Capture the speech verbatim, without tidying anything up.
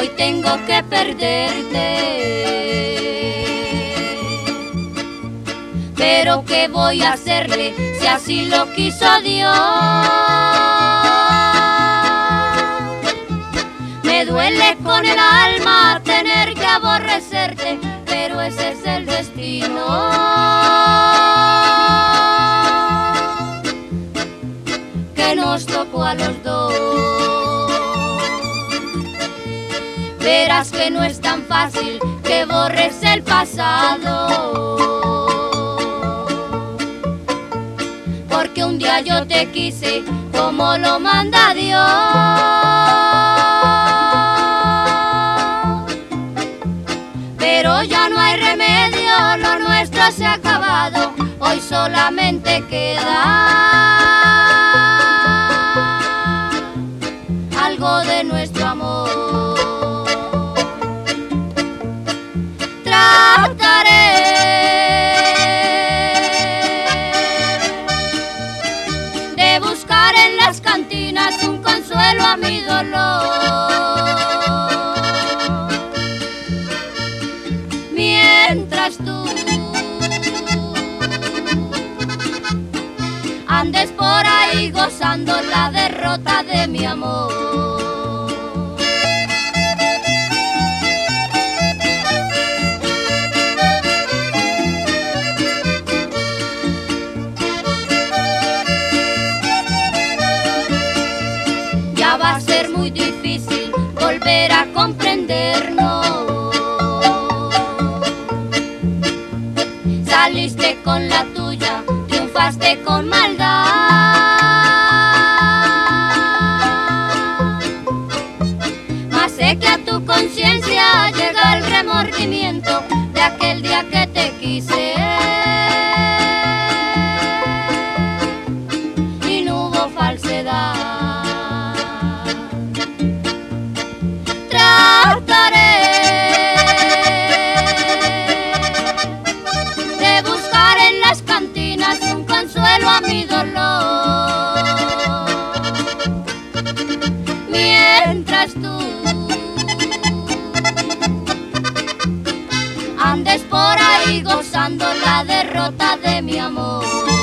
hoy tengo que perderte. Pero ¿qué voy a hacerle si así lo quiso Dios? Me duele con el alma tener que aborrecerte, pero ese es el destino que nos tocó a los dos. Verás que no es tan fácil que borres el pasado, porque un día yo te quise como lo manda Dios. Pero ya no hay remedio, lo nuestro se ha acabado, hoy solamente queda algo de nuestro amor. Trataré de buscar en las cantinas un consuelo a mi dolor, mientras tú andes por ahí gozando la derrota de mi amor. Ya va a ser muy difícil volver a comprendernos. Saliste con la tuya, triunfaste con maldad. Mas sé que a tu conciencia llega el remordimiento de aquel día que te quise y no hubo falsedad. Trataré de buscar en las cantinas un consuelo a mi dolor, mientras tú andes por ahí gozando la derrota de mi amor.